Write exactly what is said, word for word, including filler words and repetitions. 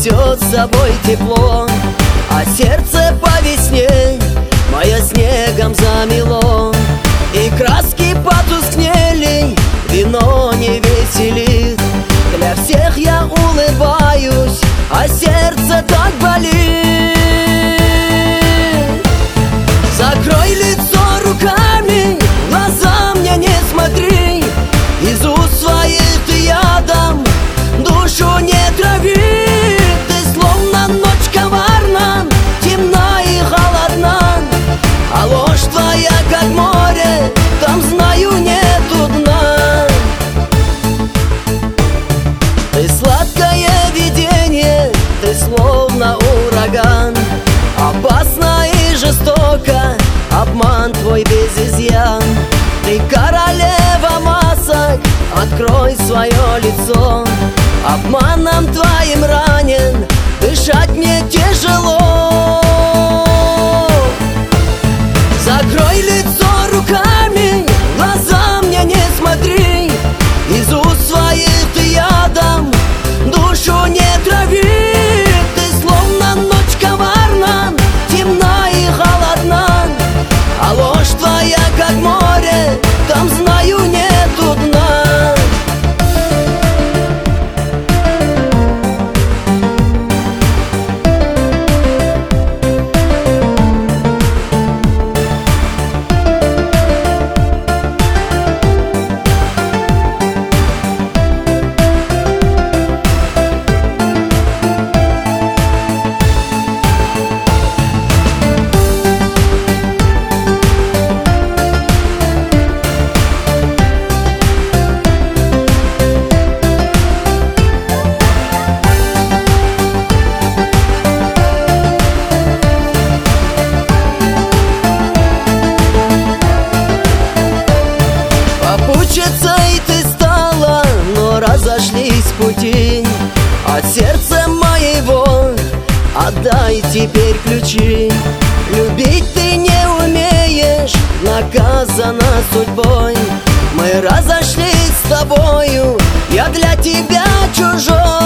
несет с собой тепло, а сердце по весне мое снегом замело. И краски потускнели, вино не веселит. Для всех я улыбаюсь, а сердце так болит. Закрой лицо руками, в глаза мне не смотри. Из уст своих ты ядом душу не трави. Ты словно ночь коварна, темна и холодна, а ложь твоя как море, там знаю нету дна. Ты сладкое видение, ты словно ураган, опасно и жестоко, обман твой без изъян. Ты королева масок, открой свое лицо. Обманом твоим ранен, дышать мне тяжело. Закрой лицо руками, в глаза мне не смотри. Из уст своих ты ядом душу не трави. Ты словно ночь коварна, темна и холодна, а ложь твоя как море, там знаю нету дна. И ты стала, но разошлись пути. От сердца моего отдай теперь ключи. Любить ты не умеешь, наказана судьбой. Мы разошлись с тобою, я для тебя чужой.